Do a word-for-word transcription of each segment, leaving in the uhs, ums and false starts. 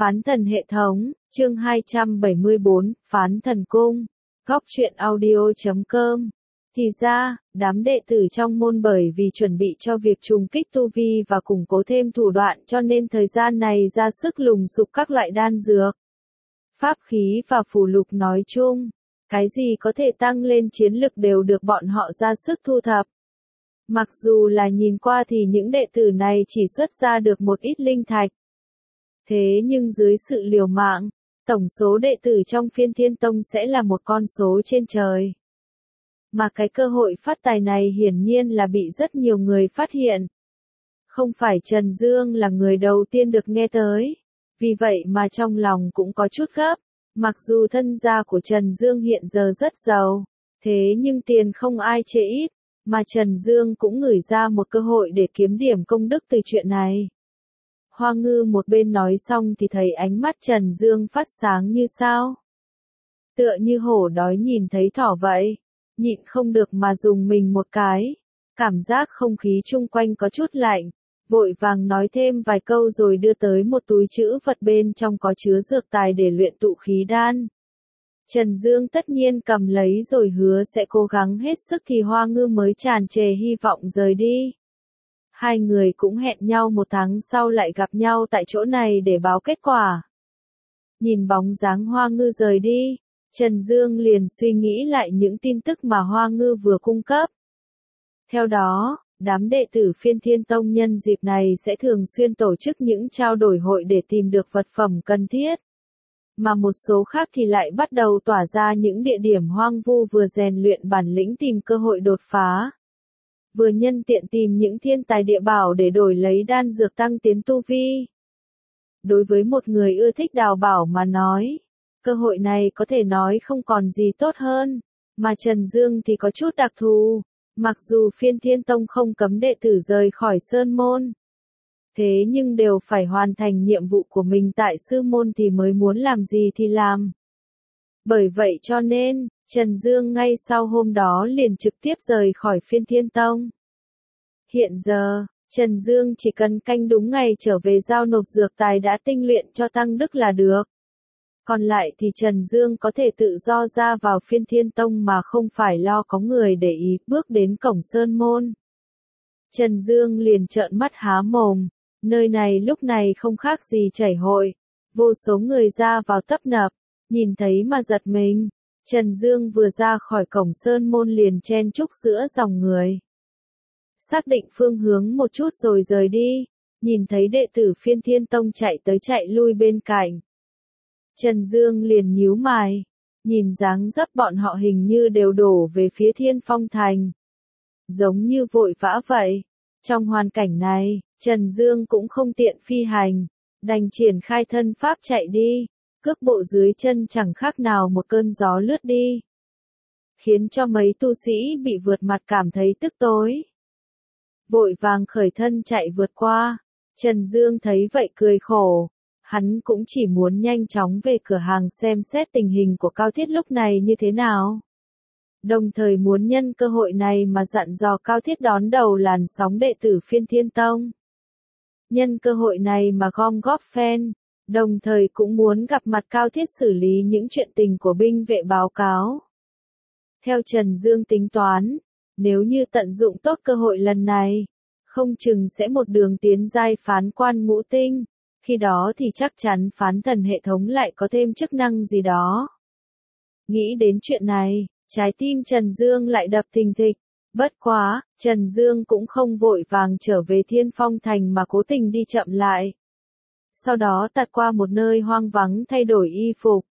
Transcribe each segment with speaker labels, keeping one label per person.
Speaker 1: Phán thần hệ thống, chương hai trăm bảy mươi bốn, Phán thần cung, góc truyện audio chấm com. Thì ra, đám đệ tử trong môn bởi vì chuẩn bị cho việc trùng kích tu vi và củng cố thêm thủ đoạn cho nên thời gian này ra sức lùng sục các loại đan dược, pháp khí và phù lục nói chung. Cái gì có thể tăng lên chiến lực đều được bọn họ ra sức thu thập. Mặc dù là nhìn qua thì những đệ tử này chỉ xuất ra được một ít linh thạch. Thế nhưng dưới sự liều mạng, tổng số đệ tử trong Phiên Thiên Tông sẽ là một con số trên trời. Mà cái cơ hội phát tài này hiển nhiên là bị rất nhiều người phát hiện. Không phải Trần Dương là người đầu tiên được nghe tới. Vì vậy mà trong lòng cũng có chút gấp. Mặc dù thân gia của Trần Dương hiện giờ rất giàu, thế nhưng tiền không ai chê ít, mà Trần Dương cũng ngửi ra một cơ hội để kiếm điểm công đức từ chuyện này. Hoa Ngư một bên nói xong thì thấy ánh mắt Trần Dương phát sáng như sao. Tựa như hổ đói nhìn thấy thỏ vậy, nhịn không được mà dùng mình một cái. Cảm giác không khí chung quanh có chút lạnh, vội vàng nói thêm vài câu rồi đưa tới một túi trữ vật bên trong có chứa dược tài để luyện tụ khí đan. Trần Dương tất nhiên cầm lấy rồi hứa sẽ cố gắng hết sức thì Hoa Ngư mới tràn trề hy vọng rời đi. Hai người cũng hẹn nhau một tháng sau lại gặp nhau tại chỗ này để báo kết quả. Nhìn bóng dáng Hoa Ngư rời đi, Trần Dương liền suy nghĩ lại những tin tức mà Hoa Ngư vừa cung cấp. Theo đó, đám đệ tử Phiên Thiên Tông nhân dịp này sẽ thường xuyên tổ chức những trao đổi hội để tìm được vật phẩm cần thiết. Mà một số khác thì lại bắt đầu tỏa ra những địa điểm hoang vu vừa rèn luyện bản lĩnh tìm cơ hội đột phá. Vừa nhân tiện tìm những thiên tài địa bảo để đổi lấy đan dược tăng tiến tu vi. Đối với một người ưa thích đào bảo mà nói, cơ hội này có thể nói không còn gì tốt hơn, mà Trần Dương thì có chút đặc thù. Mặc dù Phiên Thiên Tông không cấm đệ tử rời khỏi sơn môn, thế nhưng đều phải hoàn thành nhiệm vụ của mình tại sư môn thì mới muốn làm gì thì làm. Bởi vậy cho nên, Trần Dương ngay sau hôm đó liền trực tiếp rời khỏi Phiên Thiên Tông. Hiện giờ, Trần Dương chỉ cần canh đúng ngày trở về giao nộp dược tài đã tinh luyện cho tăng đức là được. Còn lại thì Trần Dương có thể tự do ra vào Phiên Thiên Tông mà không phải lo có người để ý bước đến cổng sơn môn. Trần Dương liền trợn mắt há mồm, nơi này lúc này không khác gì chảy hội, vô số người ra vào tấp nập, nhìn thấy mà giật mình. Trần Dương vừa ra khỏi cổng sơn môn liền chen chúc giữa dòng người. Xác định phương hướng một chút rồi rời đi, nhìn thấy đệ tử Phiên Thiên Tông chạy tới chạy lui bên cạnh. Trần Dương liền nhíu mày, nhìn dáng dấp bọn họ hình như đều đổ về phía Thiên Phong Thành. Giống như vội vã vậy. Trong hoàn cảnh này, Trần Dương cũng không tiện phi hành, đành triển khai thân pháp chạy đi, cước bộ dưới chân chẳng khác nào một cơn gió lướt đi. Khiến cho mấy tu sĩ bị vượt mặt cảm thấy tức tối. Vội vàng khởi thân chạy vượt qua, Trần Dương thấy vậy cười khổ. Hắn cũng chỉ muốn nhanh chóng về cửa hàng xem xét tình hình của Cao Thiết lúc này như thế nào. Đồng thời muốn nhân cơ hội này mà dặn dò Cao Thiết đón đầu làn sóng đệ tử Phiên Thiên Tông. Nhân cơ hội này mà gom góp fan, đồng thời cũng muốn gặp mặt Cao Thiết xử lý những chuyện tình của binh vệ báo cáo. Theo Trần Dương tính toán, nếu như tận dụng tốt cơ hội lần này, không chừng sẽ một đường tiến giai phán quan ngũ tinh. Khi đó thì chắc chắn phán thần hệ thống lại có thêm chức năng gì đó. Nghĩ đến chuyện này, trái tim Trần Dương lại đập thình thịch. Bất quá, Trần Dương cũng không vội vàng trở về Thiên Phong Thành mà cố tình đi chậm lại. Sau đó tạt qua một nơi hoang vắng thay đổi y phục.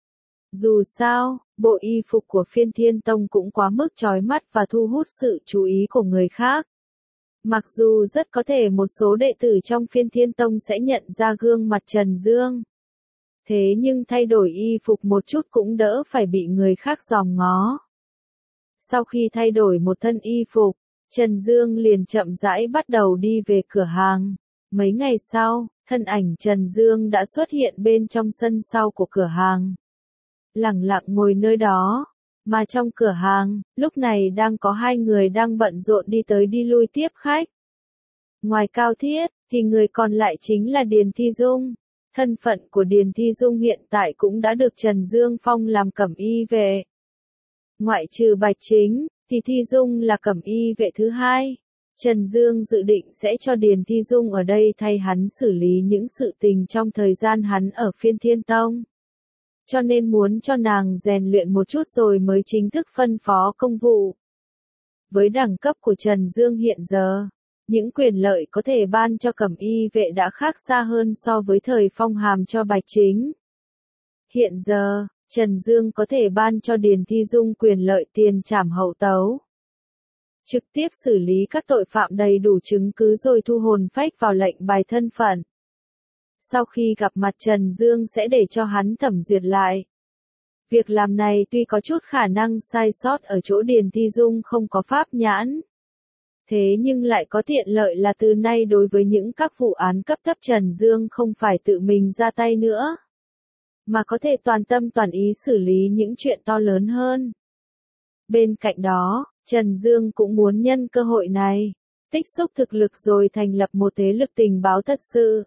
Speaker 1: Dù sao, bộ y phục của Phiên Thiên Tông cũng quá mức chói mắt và thu hút sự chú ý của người khác. Mặc dù rất có thể một số đệ tử trong Phiên Thiên Tông sẽ nhận ra gương mặt Trần Dương. Thế nhưng thay đổi y phục một chút cũng đỡ phải bị người khác dòm ngó. Sau khi thay đổi một thân y phục, Trần Dương liền chậm rãi bắt đầu đi về cửa hàng. Mấy ngày sau, thân ảnh Trần Dương đã xuất hiện bên trong sân sau của cửa hàng. Lẳng lặng ngồi nơi đó. Mà trong cửa hàng, lúc này đang có hai người đang bận rộn đi tới đi lui tiếp khách. Ngoài Cao Thiết, thì người còn lại chính là Điền Thi Dung. Thân phận của Điền Thi Dung hiện tại cũng đã được Trần Dương phong làm cẩm y vệ. Ngoại trừ Bạch Chính, thì Thi Dung là cẩm y vệ thứ hai. Trần Dương dự định sẽ cho Điền Thi Dung ở đây thay hắn xử lý những sự tình trong thời gian hắn ở Phiên Thiên Tông. Cho nên muốn cho nàng rèn luyện một chút rồi mới chính thức phân phó công vụ. Với đẳng cấp của Trần Dương hiện giờ, những quyền lợi có thể ban cho cẩm y vệ đã khác xa hơn so với thời phong hàm cho Bạch Chính. Hiện giờ, Trần Dương có thể ban cho Điền Thi Dung quyền lợi tiền trảm hậu tấu. Trực tiếp xử lý các tội phạm đầy đủ chứng cứ rồi thu hồn phách vào lệnh bài thân phận. Sau khi gặp mặt Trần Dương sẽ để cho hắn thẩm duyệt lại. Việc làm này tuy có chút khả năng sai sót ở chỗ Điền Thi Dung không có pháp nhãn. Thế nhưng lại có tiện lợi là từ nay đối với những các vụ án cấp thấp Trần Dương không phải tự mình ra tay nữa. Mà có thể toàn tâm toàn ý xử lý những chuyện to lớn hơn. Bên cạnh đó, Trần Dương cũng muốn nhân cơ hội này, tích xúc thực lực rồi thành lập một thế lực tình báo thật sự.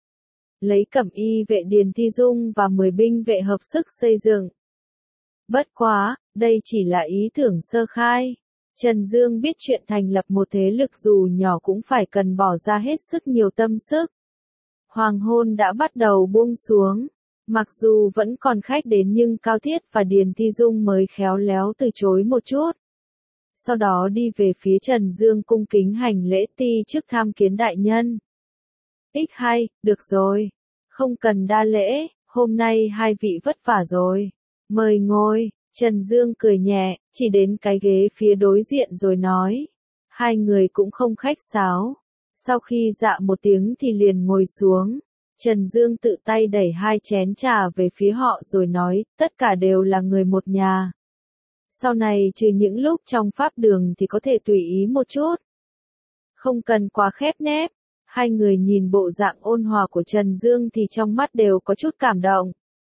Speaker 1: Lấy cẩm y vệ Điền Thi Dung và mười binh vệ hợp sức xây dựng. Bất quá, đây chỉ là ý tưởng sơ khai. Trần Dương biết chuyện thành lập một thế lực dù nhỏ cũng phải cần bỏ ra hết sức nhiều tâm sức. Hoàng hôn đã bắt đầu buông xuống. Mặc dù vẫn còn khách đến nhưng Cao Thiết và Điền Thi Dung mới khéo léo từ chối một chút. Sau đó đi về phía Trần Dương cung kính hành lễ ti trước tham kiến đại nhân. Ích hay, được rồi. Không cần đa lễ, hôm nay hai vị vất vả rồi. Mời ngồi, Trần Dương cười nhẹ, chỉ đến cái ghế phía đối diện rồi nói. Hai người cũng không khách sáo. Sau khi dạ một tiếng thì liền ngồi xuống. Trần Dương tự tay đẩy hai chén trà về phía họ rồi nói, tất cả đều là người một nhà. Sau này trừ những lúc trong pháp đường thì có thể tùy ý một chút. Không cần quá khép nép. Hai người nhìn bộ dạng ôn hòa của Trần Dương thì trong mắt đều có chút cảm động.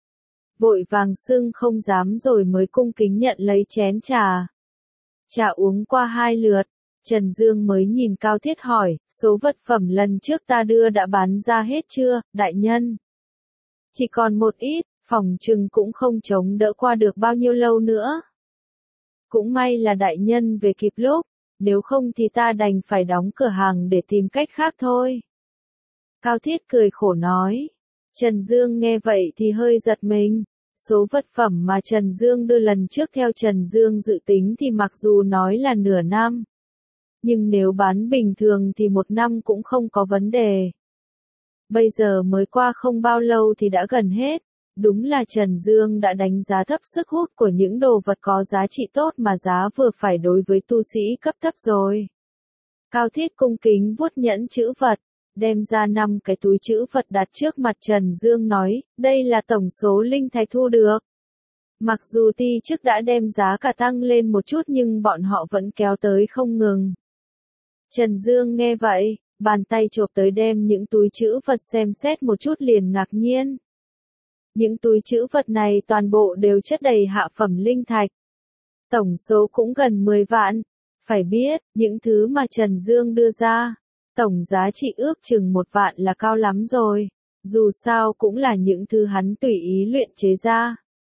Speaker 1: Vội vàng xưng không dám rồi mới cung kính nhận lấy chén trà. Trà uống qua hai lượt, Trần Dương mới nhìn Cao Thiết hỏi, số vật phẩm lần trước ta đưa đã bán ra hết chưa, đại nhân? Chỉ còn một ít, phòng trừng cũng không chống đỡ qua được bao nhiêu lâu nữa. Cũng may là đại nhân về kịp lúc, nếu không thì ta đành phải đóng cửa hàng để tìm cách khác thôi. Cao Thiết cười khổ nói. Trần Dương nghe vậy thì hơi giật mình. Số vật phẩm mà Trần Dương đưa lần trước theo Trần Dương dự tính thì mặc dù nói là nửa năm. Nhưng nếu bán bình thường thì một năm cũng không có vấn đề. Bây giờ mới qua không bao lâu thì đã gần hết. Đúng là Trần Dương đã đánh giá thấp sức hút của những đồ vật có giá trị tốt mà giá vừa phải đối với tu sĩ cấp thấp rồi. Cao Thiết cung kính vuốt nhẫn chữ vật, đem ra năm cái túi chữ vật đặt trước mặt Trần Dương nói, đây là tổng số linh thạch thu được. Mặc dù ti chức đã đem giá cả tăng lên một chút nhưng bọn họ vẫn kéo tới không ngừng. Trần Dương nghe vậy, bàn tay chộp tới đem những túi chữ vật xem xét một chút liền ngạc nhiên. Những túi chữ vật này toàn bộ đều chất đầy hạ phẩm linh thạch. Tổng số cũng gần mười vạn. Phải biết, những thứ mà Trần Dương đưa ra, tổng giá trị ước chừng một vạn là cao lắm rồi. Dù sao cũng là những thứ hắn tùy ý luyện chế ra.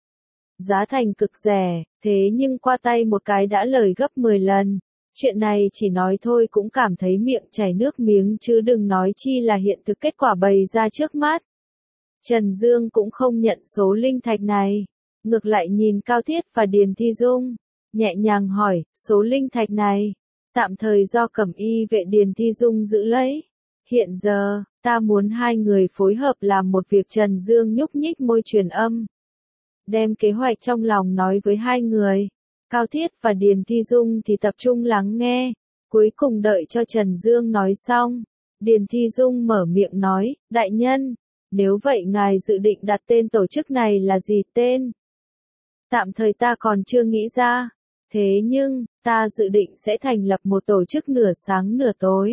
Speaker 1: Giá thành cực rẻ, thế nhưng qua tay một cái đã lời gấp mười lần. Chuyện này chỉ nói thôi cũng cảm thấy miệng chảy nước miếng chứ đừng nói chi là hiện thực kết quả bày ra trước mắt. Trần Dương cũng không nhận số linh thạch này, ngược lại nhìn Cao Thiết và Điền Thi Dung, nhẹ nhàng hỏi, số linh thạch này, tạm thời do cẩm y vệ Điền Thi Dung giữ lấy. Hiện giờ, ta muốn hai người phối hợp làm một việc. Trần Dương nhúc nhích môi truyền âm. Đem kế hoạch trong lòng nói với hai người. Cao Thiết và Điền Thi Dung thì tập trung lắng nghe, cuối cùng đợi cho Trần Dương nói xong. Điền Thi Dung mở miệng nói, đại nhân, nếu vậy ngài dự định đặt tên tổ chức này là gì tên? Tạm thời ta còn chưa nghĩ ra, thế nhưng, ta dự định sẽ thành lập một tổ chức nửa sáng nửa tối.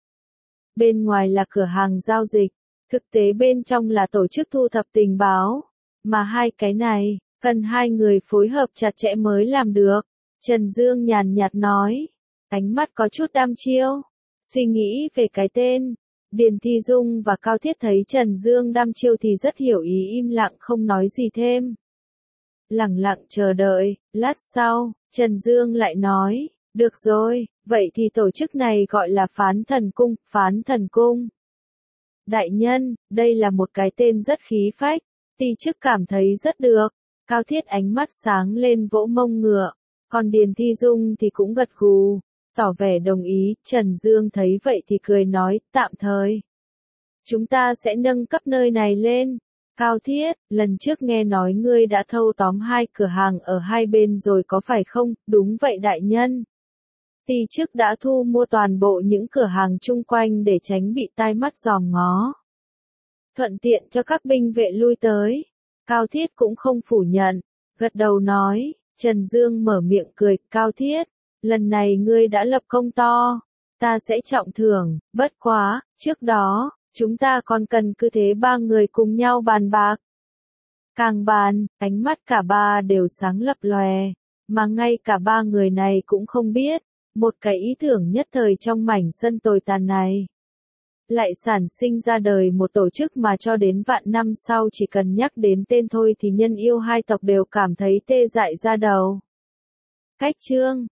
Speaker 1: Bên ngoài là cửa hàng giao dịch, thực tế bên trong là tổ chức thu thập tình báo, mà hai cái này, cần hai người phối hợp chặt chẽ mới làm được. Trần Dương nhàn nhạt nói, ánh mắt có chút đăm chiêu, suy nghĩ về cái tên. Điền Thi Dung và Cao Thiết thấy Trần Dương đăm chiêu thì rất hiểu ý, im lặng không nói gì thêm. Lẳng lặng chờ đợi, lát sau, Trần Dương lại nói, được rồi, vậy thì tổ chức này gọi là Phán Thần Cung, Phán Thần Cung. Đại nhân, đây là một cái tên rất khí phách, Ti Chức cảm thấy rất được. Cao Thiết ánh mắt sáng lên vỗ mông ngựa, còn Điền Thi Dung thì cũng gật gù, tỏ vẻ đồng ý. Trần Dương thấy vậy thì cười nói, tạm thời. Chúng ta sẽ nâng cấp nơi này lên. Cao Thiết, lần trước nghe nói ngươi đã thâu tóm hai cửa hàng ở hai bên rồi có phải không? Đúng vậy đại nhân. Ti Chức đã thu mua toàn bộ những cửa hàng chung quanh để tránh bị tai mắt dòm ngó. Thuận tiện cho các binh vệ lui tới. Cao Thiết cũng không phủ nhận, gật đầu nói. Trần Dương mở miệng cười, Cao Thiết, lần này ngươi đã lập công to, ta sẽ trọng thưởng, bất quá, trước đó, chúng ta còn cần cứ thế ba người cùng nhau bàn bạc. Càng bàn, ánh mắt cả ba đều sáng lập lòe, mà ngay cả ba người này cũng không biết, một cái ý tưởng nhất thời trong mảnh sân tồi tàn này lại sản sinh ra đời một tổ chức mà cho đến vạn năm sau chỉ cần nhắc đến tên thôi thì nhân yêu hai tộc đều cảm thấy tê dại ra đầu. Cách chương